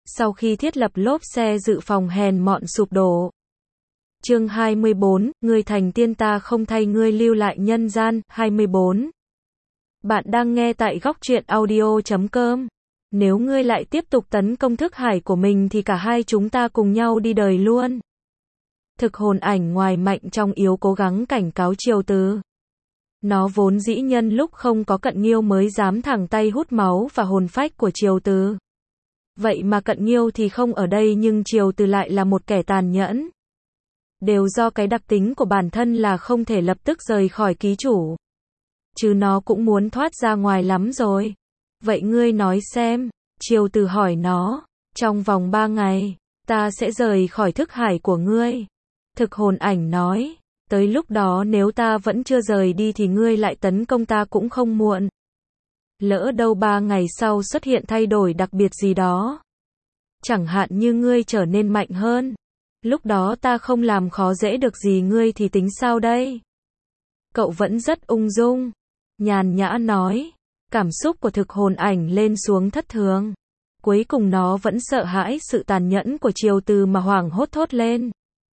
sau khi thiết lập lốp xe dự phòng hèn mọn sụp đổ. Chương 24, ngươi thành tiên ta không thay ngươi lưu lại nhân gian. 24. Bạn đang nghe tại góc truyện audio.com. Nếu ngươi lại tiếp tục tấn công thức hải của mình thì cả hai chúng ta cùng nhau đi đời luôn. Thực hồn ảnh ngoài mạnh trong yếu cố gắng cảnh cáo Triều Từ. Nó vốn dĩ nhân lúc không có Cận Nghiêu mới dám thẳng tay hút máu và hồn phách của Triều Từ. Vậy mà Cận Nghiêu thì không ở đây nhưng Triều Từ lại là một kẻ tàn nhẫn. Đều do cái đặc tính của bản thân là không thể lập tức rời khỏi ký chủ. Chứ nó cũng muốn thoát ra ngoài lắm rồi. Vậy ngươi nói xem, Triều Từ hỏi nó, trong vòng 3 ngày, ta sẽ rời khỏi thức hải của ngươi. Thực hồn ảnh nói, tới lúc đó nếu ta vẫn chưa rời đi thì ngươi lại tấn công ta cũng không muộn. Lỡ đâu 3 ngày sau xuất hiện thay đổi đặc biệt gì đó. Chẳng hạn như ngươi trở nên mạnh hơn. Lúc đó ta không làm khó dễ được gì ngươi thì tính sao đây? Cậu vẫn rất ung dung. Nhàn nhã nói. Cảm xúc của thực hồn ảnh lên xuống thất thường. Cuối cùng nó vẫn sợ hãi sự tàn nhẫn của Triều Từ mà hoảng hốt thốt lên.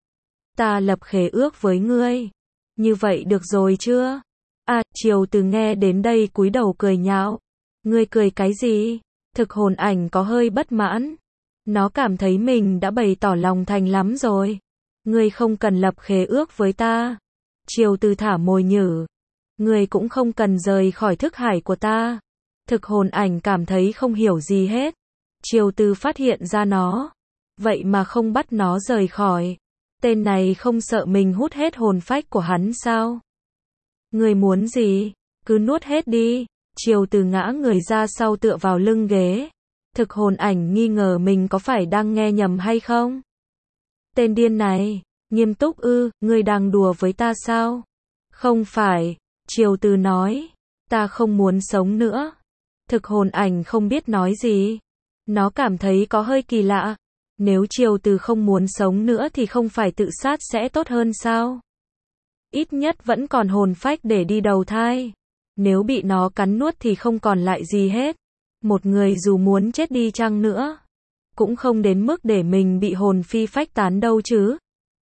Ta lập khế ước với ngươi. Như vậy được rồi chưa? À, Triều Từ nghe đến đây cúi đầu cười nhạo. Ngươi cười cái gì? Thực hồn ảnh có hơi bất mãn. Nó cảm thấy mình đã bày tỏ lòng thành lắm rồi. Ngươi không cần lập khế ước với ta. Triều Từ thả mồi nhử. Ngươi cũng không cần rời khỏi thức hải của ta. Thực hồn ảnh cảm thấy không hiểu gì hết. Triều Từ phát hiện ra nó. Vậy mà không bắt nó rời khỏi. Tên này không sợ mình hút hết hồn phách của hắn sao? Ngươi muốn gì? Cứ nuốt hết đi. Triều Từ ngã người ra sau tựa vào lưng ghế. Thực hồn ảnh nghi ngờ mình có phải đang nghe nhầm hay không? Tên điên này, nghiêm túc ư, ngươi đang đùa với ta sao? Không phải, Triều Từ nói, ta không muốn sống nữa. Thực hồn ảnh không biết nói gì. Nó cảm thấy có hơi kỳ lạ. Nếu Triều Từ không muốn sống nữa thì không phải tự sát sẽ tốt hơn sao? Ít nhất vẫn còn hồn phách để đi đầu thai. Nếu bị nó cắn nuốt thì không còn lại gì hết. Một người dù muốn chết đi chăng nữa, cũng không đến mức để mình bị hồn phi phách tán đâu chứ.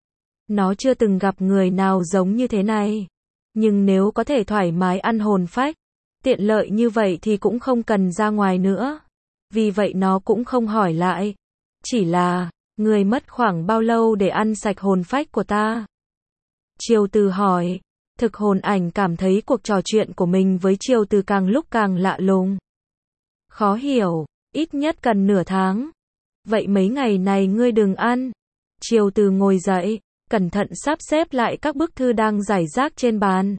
Nó chưa từng gặp người nào giống như thế này. Nhưng nếu có thể thoải mái ăn hồn phách, tiện lợi như vậy thì cũng không cần ra ngoài nữa. Vì vậy nó cũng không hỏi lại. Chỉ là, người mất khoảng bao lâu để ăn sạch hồn phách của ta? Triều Từ hỏi. Thực hồn ảnh cảm thấy cuộc trò chuyện của mình với Triều Từ càng lúc càng lạ lùng. Khó hiểu, ít nhất cần nửa tháng. Vậy mấy ngày này ngươi đừng ăn. Triều Từ ngồi dậy, cẩn thận sắp xếp lại các bức thư đang rải rác trên bàn.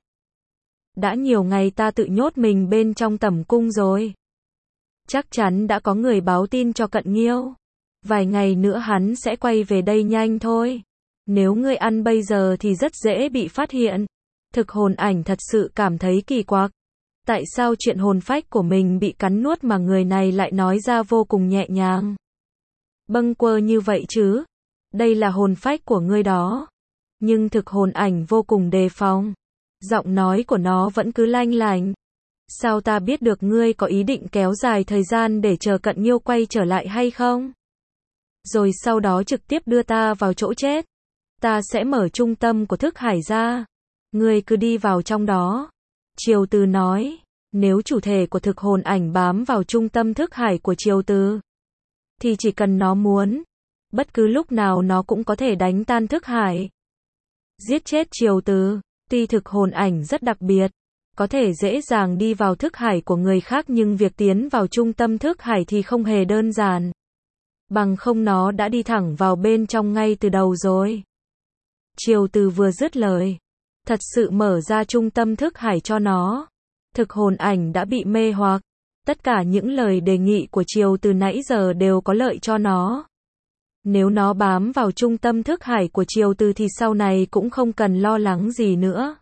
Đã nhiều ngày ta tự nhốt mình bên trong tẩm cung rồi. Chắc chắn đã có người báo tin cho Cận Nghiêu. Vài ngày nữa hắn sẽ quay về đây nhanh thôi. Nếu ngươi ăn bây giờ thì rất dễ bị phát hiện. Thực hồn ảnh thật sự cảm thấy kỳ quặc. Tại sao chuyện hồn phách của mình bị cắn nuốt mà người này lại nói ra vô cùng nhẹ nhàng? Bâng quơ như vậy chứ? Đây là hồn phách của ngươi đó. Nhưng thực hồn ảnh vô cùng đề phòng. Giọng nói của nó vẫn cứ lanh lành. Sao ta biết được ngươi có ý định kéo dài thời gian để chờ Cận Nghiêu quay trở lại hay không? Rồi sau đó trực tiếp đưa ta vào chỗ chết. Ta sẽ mở trung tâm của thức hải ra. Ngươi cứ đi vào trong đó. Triều Từ nói, nếu chủ thể của thực hồn ảnh bám vào trung tâm thức hải của Triều Từ, thì chỉ cần nó muốn, bất cứ lúc nào nó cũng có thể đánh tan thức hải. Giết chết Triều Từ, tuy thực hồn ảnh rất đặc biệt, có thể dễ dàng đi vào thức hải của người khác nhưng việc tiến vào trung tâm thức hải thì không hề đơn giản. Bằng không nó đã đi thẳng vào bên trong ngay từ đầu rồi. Triều Từ vừa dứt lời, thật sự mở ra trung tâm thức hải cho nó. Thực hồn ảnh đã bị mê hoặc. Tất cả những lời đề nghị của Triều Từ nãy giờ đều có lợi cho nó. Nếu nó bám vào trung tâm thức hải của Triều Từ thì sau này cũng không cần lo lắng gì nữa.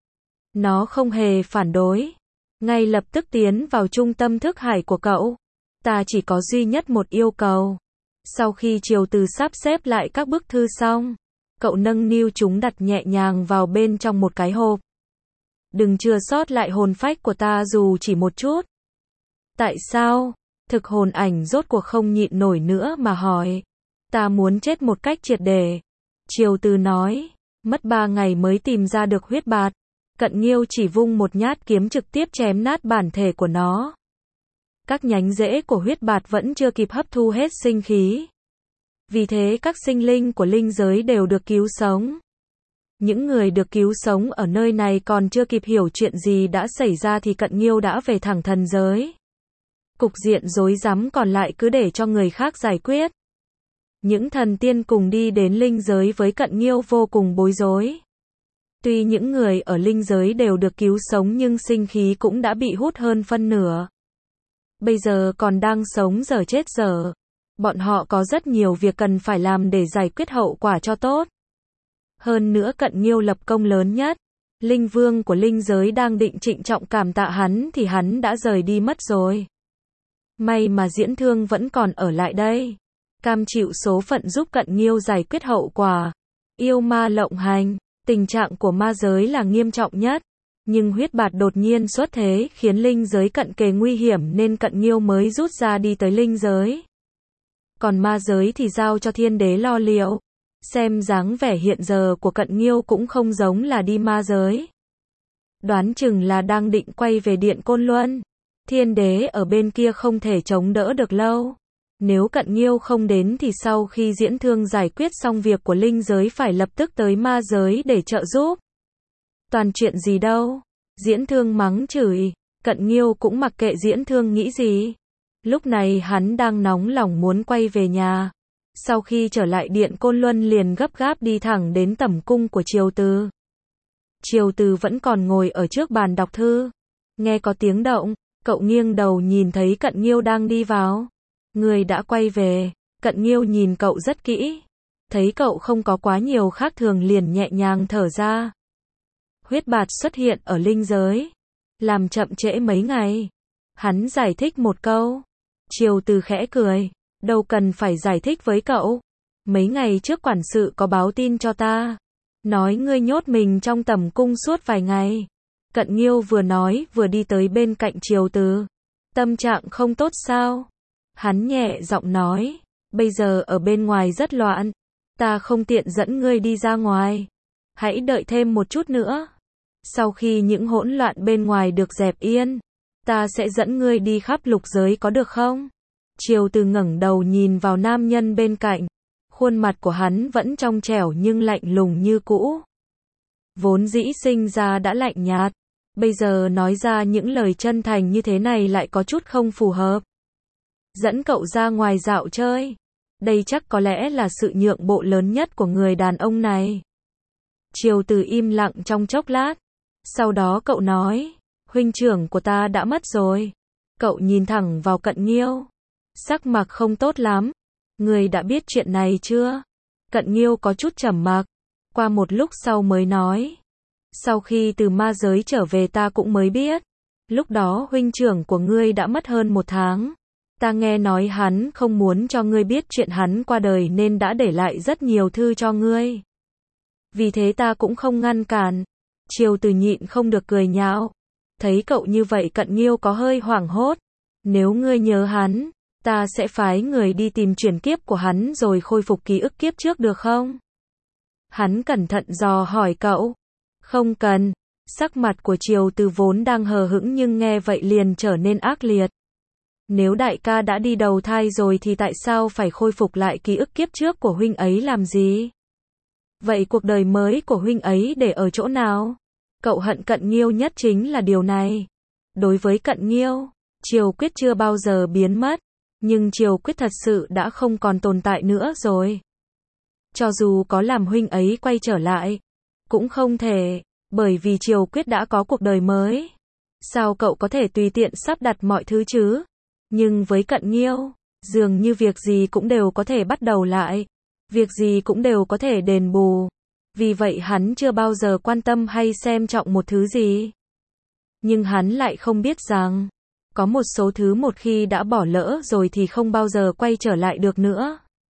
Nó không hề phản đối. Ngay lập tức tiến vào trung tâm thức hải của cậu. Ta chỉ có duy nhất một yêu cầu. Sau khi Triều Từ sắp xếp lại các bức thư xong, cậu nâng niu chúng đặt nhẹ nhàng vào bên trong một cái hộp. Đừng chừa sót lại hồn phách của ta dù chỉ một chút. Tại sao? Thực hồn ảnh rốt cuộc không nhịn nổi nữa mà hỏi. Ta muốn chết một cách triệt để. Triều Từ nói. Mất 3 ngày mới tìm ra được huyết bạt. Cận Nghiêu chỉ vung một nhát kiếm trực tiếp chém nát bản thể của nó. Các nhánh rễ của huyết bạt vẫn chưa kịp hấp thu hết sinh khí. Vì thế các sinh linh của linh giới đều được cứu sống. Những người được cứu sống ở nơi này còn chưa kịp hiểu chuyện gì đã xảy ra thì Cận Nghiêu đã về thẳng thần giới. Cục diện rối rắm còn lại cứ để cho người khác giải quyết. Những thần tiên cùng đi đến linh giới với Cận Nghiêu vô cùng bối rối. Tuy những người ở linh giới đều được cứu sống nhưng sinh khí cũng đã bị hút hơn phân nửa. Bây giờ còn đang sống dở chết dở. Bọn họ có rất nhiều việc cần phải làm để giải quyết hậu quả cho tốt. Hơn nữa Cận Nghiêu lập công lớn nhất. Linh vương của linh giới đang định trịnh trọng cảm tạ hắn thì hắn đã rời đi mất rồi. May mà Diễn Thương vẫn còn ở lại đây. Cam chịu số phận giúp Cận Nghiêu giải quyết hậu quả. Yêu ma lộng hành. Tình trạng của ma giới là nghiêm trọng nhất. Nhưng huyết bạt đột nhiên xuất thế khiến linh giới cận kề nguy hiểm nên Cận Nghiêu mới rút ra đi tới linh giới. Còn ma giới thì giao cho Thiên Đế lo liệu. Xem dáng vẻ hiện giờ của Cận Nghiêu cũng không giống là đi ma giới. Đoán chừng là đang định quay về Điện Côn Luân. Thiên Đế ở bên kia không thể chống đỡ được lâu. Nếu Cận Nghiêu không đến thì sau khi Diễn Thương giải quyết xong việc của linh giới phải lập tức tới ma giới để trợ giúp. Toàn chuyện gì đâu. Diễn Thương mắng chửi. Cận Nghiêu cũng mặc kệ Diễn Thương nghĩ gì. Lúc này hắn đang nóng lòng muốn quay về nhà. Sau khi trở lại Điện Côn Luân liền gấp gáp đi thẳng đến tẩm cung của Triều Từ. Triều Từ vẫn còn ngồi ở trước bàn đọc thư. Nghe có tiếng động, cậu nghiêng đầu nhìn thấy Cận Nghiêu đang đi vào. Người đã quay về. Cận Nghiêu nhìn cậu rất kỹ. Thấy cậu không có quá nhiều khác thường liền nhẹ nhàng thở ra. Huyết bạt xuất hiện ở linh giới. Làm chậm trễ mấy ngày. Hắn giải thích một câu. Triều Từ khẽ cười. Đâu cần phải giải thích với cậu. Mấy ngày trước quản sự có báo tin cho ta. Nói ngươi nhốt mình trong tẩm cung suốt vài ngày. Cận Nghiêu vừa nói vừa đi tới bên cạnh Triều Từ. Tâm trạng không tốt sao? Hắn nhẹ giọng nói. Bây giờ ở bên ngoài rất loạn. Ta không tiện dẫn ngươi đi ra ngoài. Hãy đợi thêm một chút nữa. Sau khi những hỗn loạn bên ngoài được dẹp yên, ta sẽ dẫn ngươi đi khắp lục giới có được không? Triều Từ ngẩng đầu nhìn vào nam nhân bên cạnh. Khuôn mặt của hắn vẫn trong trẻo nhưng lạnh lùng như cũ. Vốn dĩ sinh ra đã lạnh nhạt. Bây giờ nói ra những lời chân thành như thế này lại có chút không phù hợp. Dẫn cậu ra ngoài dạo chơi. Đây chắc có lẽ là sự nhượng bộ lớn nhất của người đàn ông này. Triều Từ im lặng trong chốc lát. Sau đó cậu nói. Huynh trưởng của ta đã mất rồi. Cậu nhìn thẳng vào Cận Nghiêu. Sắc mặt không tốt lắm. Người đã biết chuyện này chưa? Cận Nghiêu có chút trầm mặc. Qua một lúc sau mới nói. Sau khi từ ma giới trở về ta cũng mới biết. Lúc đó huynh trưởng của ngươi đã mất hơn 1 tháng. Ta nghe nói hắn không muốn cho ngươi biết chuyện hắn qua đời nên đã để lại rất nhiều thư cho ngươi. Vì thế ta cũng không ngăn cản. Triều Từ nhịn không được cười nhạo. Thấy cậu như vậy Cận Nghiêu có hơi hoảng hốt. Nếu ngươi nhớ hắn, ta sẽ phái người đi tìm chuyển kiếp của hắn rồi khôi phục ký ức kiếp trước được không? Hắn cẩn thận dò hỏi cậu. Không cần. Sắc mặt của Triều Từ vốn đang hờ hững nhưng nghe vậy liền trở nên ác liệt. Nếu đại ca đã đi đầu thai rồi thì tại sao phải khôi phục lại ký ức kiếp trước của huynh ấy làm gì? Vậy cuộc đời mới của huynh ấy để ở chỗ nào? Cậu hận Cận Nghiêu nhất chính là điều này. Đối với Cận Nghiêu, Triều Quyết chưa bao giờ biến mất. Nhưng Triều Quyết thật sự đã không còn tồn tại nữa rồi. Cho dù có làm huynh ấy quay trở lại, cũng không thể, bởi vì Triều Quyết đã có cuộc đời mới. Sao cậu có thể tùy tiện sắp đặt mọi thứ chứ? Nhưng với Cận Nghiêu, dường như việc gì cũng đều có thể bắt đầu lại. Việc gì cũng đều có thể đền bù. Vì vậy hắn chưa bao giờ quan tâm hay xem trọng một thứ gì. Nhưng hắn lại không biết rằng, có một số thứ một khi đã bỏ lỡ rồi thì không bao giờ quay trở lại được nữa.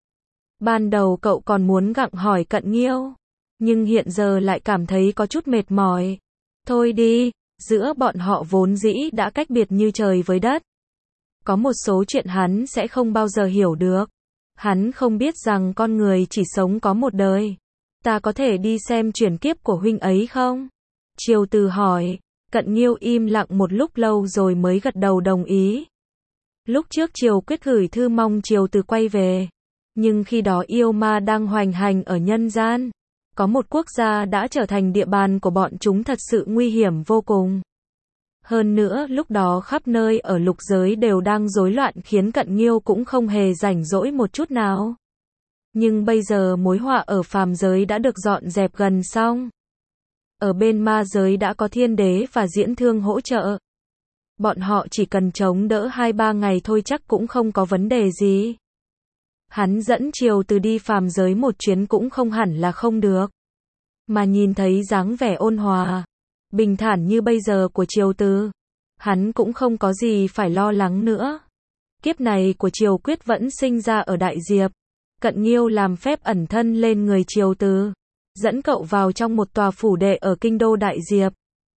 Ban đầu cậu còn muốn gặng hỏi Cận Nghiêu, nhưng hiện giờ lại cảm thấy có chút mệt mỏi. Thôi đi, giữa bọn họ vốn dĩ đã cách biệt như trời với đất. Có một số chuyện hắn sẽ không bao giờ hiểu được. Hắn không biết rằng con người chỉ sống có một đời. Ta có thể đi xem chuyển kiếp của huynh ấy không? Triều Từ hỏi. Cận Nghiêu im lặng một lúc lâu rồi mới gật đầu đồng ý. Lúc trước Triều Quyết gửi thư mong Triều Từ quay về. Nhưng khi đó yêu ma đang hoành hành ở nhân gian. Có một quốc gia đã trở thành địa bàn của bọn chúng thật sự nguy hiểm vô cùng. Hơn nữa lúc đó khắp nơi ở lục giới đều đang rối loạn khiến Cận Nghiêu cũng không hề rảnh rỗi một chút nào. Nhưng bây giờ mối họa ở phàm giới đã được dọn dẹp gần xong. Ở bên ma giới đã có Thiên Đế và Diễn Thương hỗ trợ. Bọn họ chỉ cần chống đỡ 2-3 ngày thôi chắc cũng không có vấn đề gì. Hắn dẫn Triều Từ đi phàm giới một chuyến cũng không hẳn là không được. Mà nhìn thấy dáng vẻ ôn hòa, bình thản như bây giờ của Triều Từ, hắn cũng không có gì phải lo lắng nữa. Kiếp này của Triều Quyết vẫn sinh ra ở Đại Diệp. Cận Nghiêu làm phép ẩn thân lên người Triều Từ, dẫn cậu vào trong một tòa phủ đệ ở kinh đô Đại Diệp.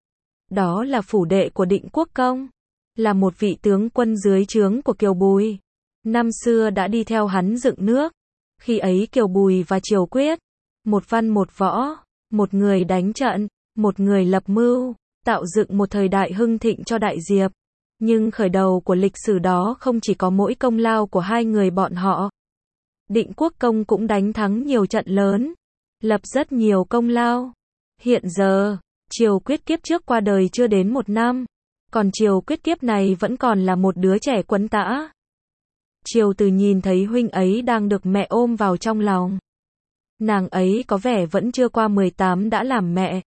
Đó là phủ đệ của Định Quốc Công, là một vị tướng quân dưới trướng của Kiều Bùi. Năm xưa đã đi theo hắn dựng nước. Khi ấy Kiều Bùi và Triều Quyết, một văn một võ, một người đánh trận, một người lập mưu, tạo dựng một thời đại hưng thịnh cho Đại Diệp. Nhưng khởi đầu của lịch sử đó không chỉ có mỗi công lao của hai người bọn họ. Định Quốc Công cũng đánh thắng nhiều trận lớn, lập rất nhiều công lao. Hiện giờ, Triều Quyết kiếp trước qua đời chưa đến 1 năm, còn Triều Quyết kiếp này vẫn còn là một đứa trẻ quấn tã. Triều Từ nhìn thấy huynh ấy đang được mẹ ôm vào trong lòng. Nàng ấy có vẻ vẫn chưa qua 18 đã làm mẹ.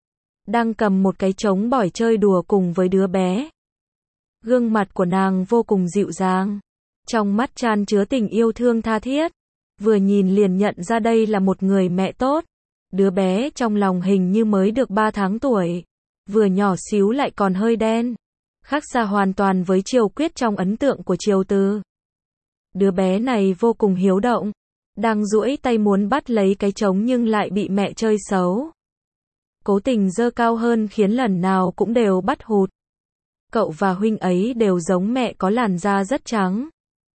Đang cầm một cái trống bỏi chơi đùa cùng với đứa bé. Gương mặt của nàng vô cùng dịu dàng. Trong mắt chan chứa tình yêu thương tha thiết. Vừa nhìn liền nhận ra đây là một người mẹ tốt. Đứa bé trong lòng hình như mới được 3 tháng tuổi. Vừa nhỏ xíu lại còn hơi đen. Khác xa hoàn toàn với Triều Quyết trong ấn tượng của Triều Từ. Đứa bé này vô cùng hiếu động. Đang duỗi tay muốn bắt lấy cái trống nhưng lại bị mẹ chơi xấu. Cố tình giơ cao hơn khiến lần nào cũng đều bắt hụt. Cậu và huynh ấy đều giống mẹ, có làn da rất trắng.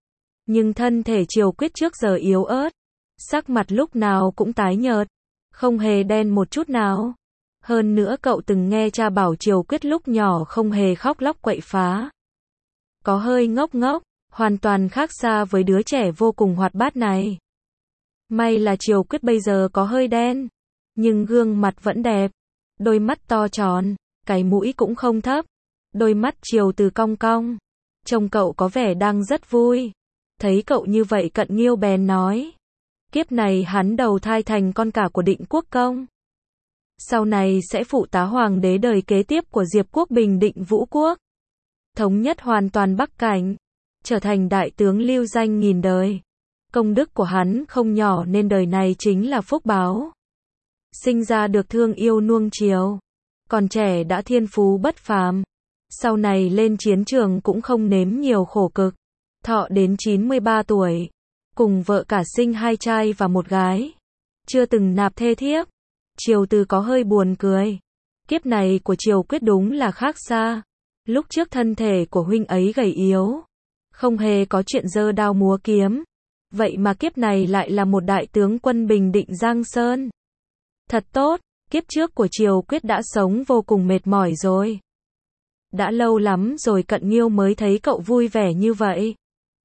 Nhưng thân thể Triều Quyết trước giờ yếu ớt. Sắc mặt lúc nào cũng tái nhợt. Không hề đen một chút nào. Hơn nữa cậu từng nghe cha bảo Triều Quyết lúc nhỏ không hề khóc lóc quậy phá. Có hơi ngốc ngốc, hoàn toàn khác xa với đứa trẻ vô cùng hoạt bát này. May là Triều Quyết bây giờ có hơi đen. Nhưng gương mặt vẫn đẹp. Đôi mắt to tròn, cái mũi cũng không thấp. Đôi mắt Triều Từ cong cong. Trông cậu có vẻ đang rất vui. Thấy cậu như vậy Cận Nghiêu bèn nói. Kiếp này hắn đầu thai thành con cả của Định Quốc Công. Sau này sẽ phụ tá hoàng đế đời kế tiếp của Diệp Quốc bình định Vũ Quốc. Thống nhất hoàn toàn Bắc Cảnh. Trở thành đại tướng lưu danh nghìn đời. Công đức của hắn không nhỏ nên đời này chính là phúc báo. Sinh ra được thương yêu nuông chiều. Còn trẻ đã thiên phú bất phàm. Sau này lên chiến trường cũng không nếm nhiều khổ cực. Thọ đến 93 tuổi. Cùng vợ cả sinh 2 trai và 1 gái. Chưa từng nạp thê thiếp. Triều Từ có hơi buồn cười. Kiếp này của Triều Quyết đúng là khác xa. Lúc trước thân thể của huynh ấy gầy yếu. Không hề có chuyện giơ đao múa kiếm. Vậy mà kiếp này lại là một đại tướng quân bình định Giang Sơn. Thật tốt, kiếp trước của Triều Quyết đã sống vô cùng mệt mỏi rồi. Đã lâu lắm rồi Cận Nghiêu mới thấy cậu vui vẻ như vậy.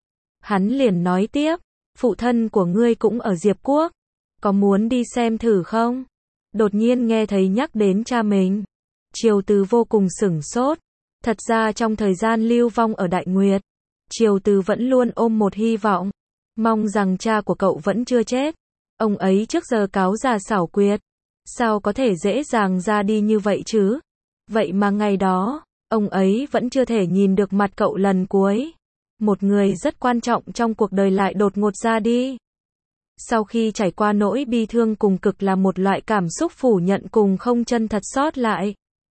Hắn liền nói tiếp, phụ thân của ngươi cũng ở Diệp Quốc. Có muốn đi xem thử không? Đột nhiên nghe thấy nhắc đến cha mình. Triều Từ vô cùng sửng sốt. Thật ra trong thời gian lưu vong ở Đại Nguyệt, Triều Từ vẫn luôn ôm một hy vọng. Mong rằng cha của cậu vẫn chưa chết. Ông ấy trước giờ cáo già xảo quyệt. Sao có thể dễ dàng ra đi như vậy chứ? Vậy mà ngày đó, ông ấy vẫn chưa thể nhìn được mặt cậu lần cuối. Một người rất quan trọng trong cuộc đời lại đột ngột ra đi. Sau khi trải qua nỗi bi thương cùng cực là một loại cảm xúc phủ nhận cùng không chân thật sót lại.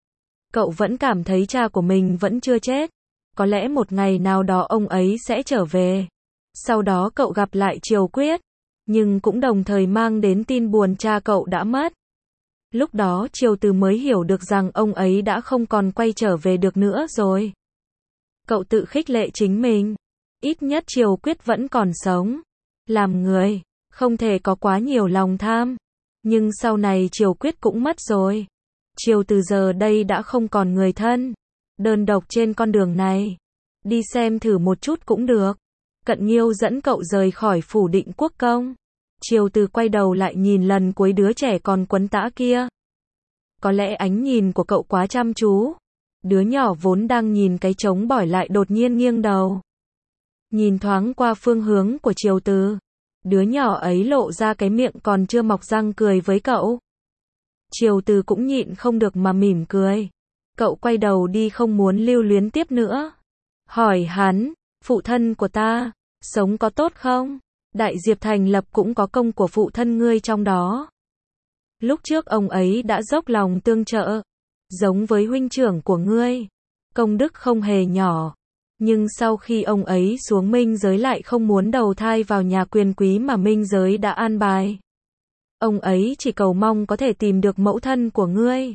Cậu vẫn cảm thấy cha của mình vẫn chưa chết. Có lẽ một ngày nào đó ông ấy sẽ trở về. Sau đó cậu gặp lại Triều Quyết. Nhưng cũng đồng thời mang đến tin buồn cha cậu đã mất. Lúc đó Triều Từ mới hiểu được rằng ông ấy đã không còn quay trở về được nữa rồi. Cậu tự khích lệ chính mình. Ít nhất Triều Quyết vẫn còn sống. Làm người, không thể có quá nhiều lòng tham. Nhưng sau này Triều Quyết cũng mất rồi. Triều Từ giờ đây đã không còn người thân. Đơn độc trên con đường này. Đi xem thử một chút cũng được. Cận Nghiêu dẫn cậu rời khỏi phủ Định Quốc Công. Triều Từ quay đầu lại nhìn lần cuối đứa trẻ còn quấn tã kia. Có lẽ ánh nhìn của cậu quá chăm chú. Đứa nhỏ vốn đang nhìn cái trống bỏi lại đột nhiên nghiêng đầu. Nhìn thoáng qua phương hướng của Triều Từ. Đứa nhỏ ấy lộ ra cái miệng còn chưa mọc răng cười với cậu. Triều Từ cũng nhịn không được mà mỉm cười. Cậu quay đầu đi không muốn lưu luyến tiếp nữa. Hỏi hắn, phụ thân của ta, sống có tốt không? Đại Diệp thành lập cũng có công của phụ thân ngươi trong đó. Lúc trước ông ấy đã dốc lòng tương trợ, giống với huynh trưởng của ngươi. Công đức không hề nhỏ. Nhưng sau khi ông ấy xuống minh giới lại không muốn đầu thai vào nhà quyền quý mà minh giới đã an bài. Ông ấy chỉ cầu mong có thể tìm được mẫu thân của ngươi.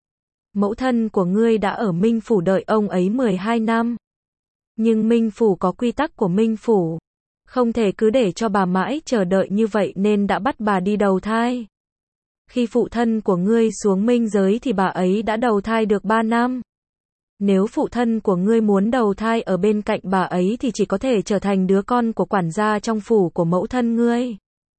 Mẫu thân của ngươi đã ở Minh Phủ đợi ông ấy 12 năm. Nhưng Minh Phủ có quy tắc của Minh Phủ. Không thể cứ để cho bà mãi chờ đợi như vậy nên đã bắt bà đi đầu thai. Khi phụ thân của ngươi xuống minh giới thì bà ấy đã đầu thai được 3 năm. Nếu phụ thân của ngươi muốn đầu thai ở bên cạnh bà ấy thì chỉ có thể trở thành đứa con của quản gia trong phủ của mẫu thân ngươi.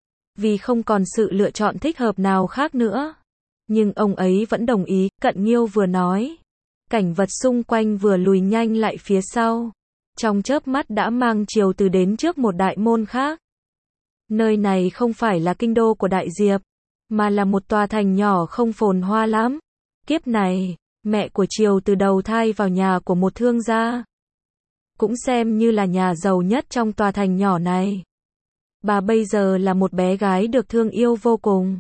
Vì không còn sự lựa chọn thích hợp nào khác nữa. Nhưng ông ấy vẫn đồng ý, Cận Nghiêu vừa nói. Cảnh vật xung quanh vừa lùi nhanh lại phía sau. Trong chớp mắt đã mang Triều Từ đến trước một đại môn khác. Nơi này không phải là kinh đô của Đại Diệp, mà là một tòa thành nhỏ không phồn hoa lắm. Kiếp này, mẹ của Triều Từ đầu thai vào nhà của một thương gia. Cũng xem như là nhà giàu nhất trong tòa thành nhỏ này. Bà bây giờ là một bé gái được thương yêu vô cùng.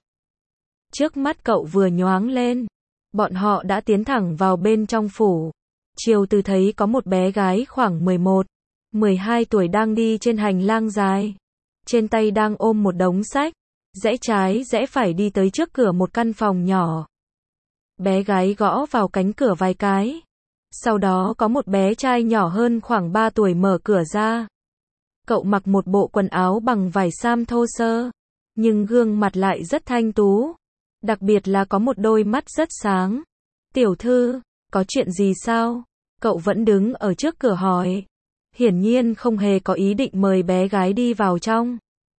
Trước mắt cậu vừa nhoáng lên, bọn họ đã tiến thẳng vào bên trong phủ. Triều Từ thấy có một bé gái khoảng 11, 12 tuổi đang đi trên hành lang dài. Trên tay đang ôm một đống sách, rẽ trái rẽ phải đi tới trước cửa một căn phòng nhỏ. Bé gái gõ vào cánh cửa vài cái. Sau đó có một bé trai nhỏ hơn khoảng 3 tuổi mở cửa ra. Cậu mặc một bộ quần áo bằng vải sam thô sơ, nhưng gương mặt lại rất thanh tú. Đặc biệt là có một đôi mắt rất sáng. Tiểu thư, có chuyện gì sao? Cậu vẫn đứng ở trước cửa hỏi. Hiển nhiên không hề có ý định mời bé gái đi vào trong.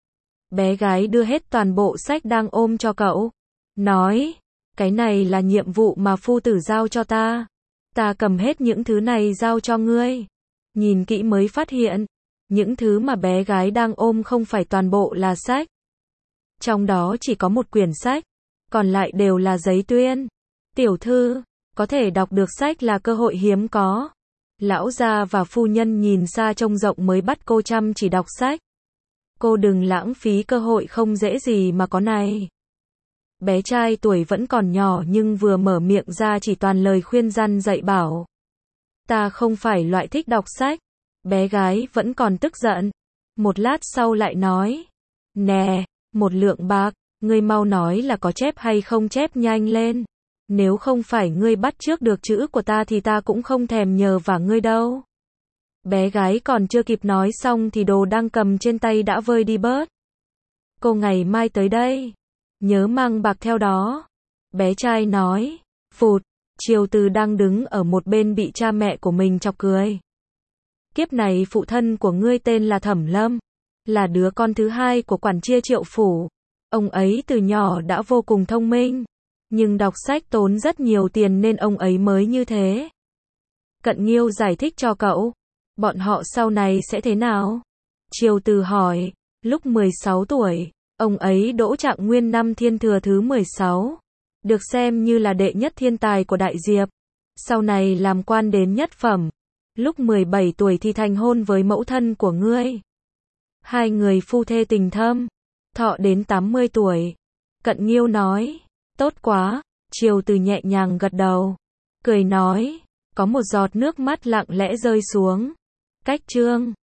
Bé gái đưa hết toàn bộ sách đang ôm cho cậu. Nói, cái này là nhiệm vụ mà phu tử giao cho ta. Ta cầm hết những thứ này giao cho ngươi. Nhìn kỹ mới phát hiện, những thứ mà bé gái đang ôm không phải toàn bộ là sách. Trong đó chỉ có một quyển sách, còn lại đều là giấy tuyên. Tiểu thư, có thể đọc được sách là cơ hội hiếm có. Lão gia và phu nhân nhìn xa trông rộng mới bắt cô chăm chỉ đọc sách. Cô đừng lãng phí cơ hội không dễ gì mà có này. Bé trai tuổi vẫn còn nhỏ nhưng vừa mở miệng ra chỉ toàn lời khuyên răn dạy bảo. Ta không phải loại thích đọc sách. Bé gái vẫn còn tức giận. Một lát sau lại nói. Nè, 1 lượng bạc, ngươi mau nói là có chép hay không chép nhanh lên. Nếu không phải ngươi bắt chước được chữ của ta thì ta cũng không thèm nhờ vả ngươi đâu. Bé gái còn chưa kịp nói xong thì đồ đang cầm trên tay đã vơi đi bớt. Cô ngày mai tới đây. Nhớ mang bạc theo đó. Bé trai nói. Phụt, Triều Từ đang đứng ở một bên bị cha mẹ của mình chọc cười. Kiếp này phụ thân của ngươi tên là Thẩm Lâm. Là đứa con thứ hai của quản chia Triệu phủ. Ông ấy từ nhỏ đã vô cùng thông minh. Nhưng đọc sách tốn rất nhiều tiền nên ông ấy mới như thế. Cận Nghiêu giải thích cho cậu. Bọn họ sau này sẽ thế nào? Triều Từ hỏi. Lúc 16 tuổi, ông ấy đỗ trạng nguyên năm thiên thừa thứ 16. Được xem như là đệ nhất thiên tài của Đại Diệp. Sau này làm quan đến nhất phẩm. Lúc 17 tuổi thì thành hôn với mẫu thân của ngươi. 2 người phu thê tình thâm. Thọ đến 80 tuổi. Cận Nghiêu nói. Tốt quá. Triều Từ nhẹ nhàng gật đầu. Cười nói. Có một giọt nước mắt lặng lẽ rơi xuống. Cách chương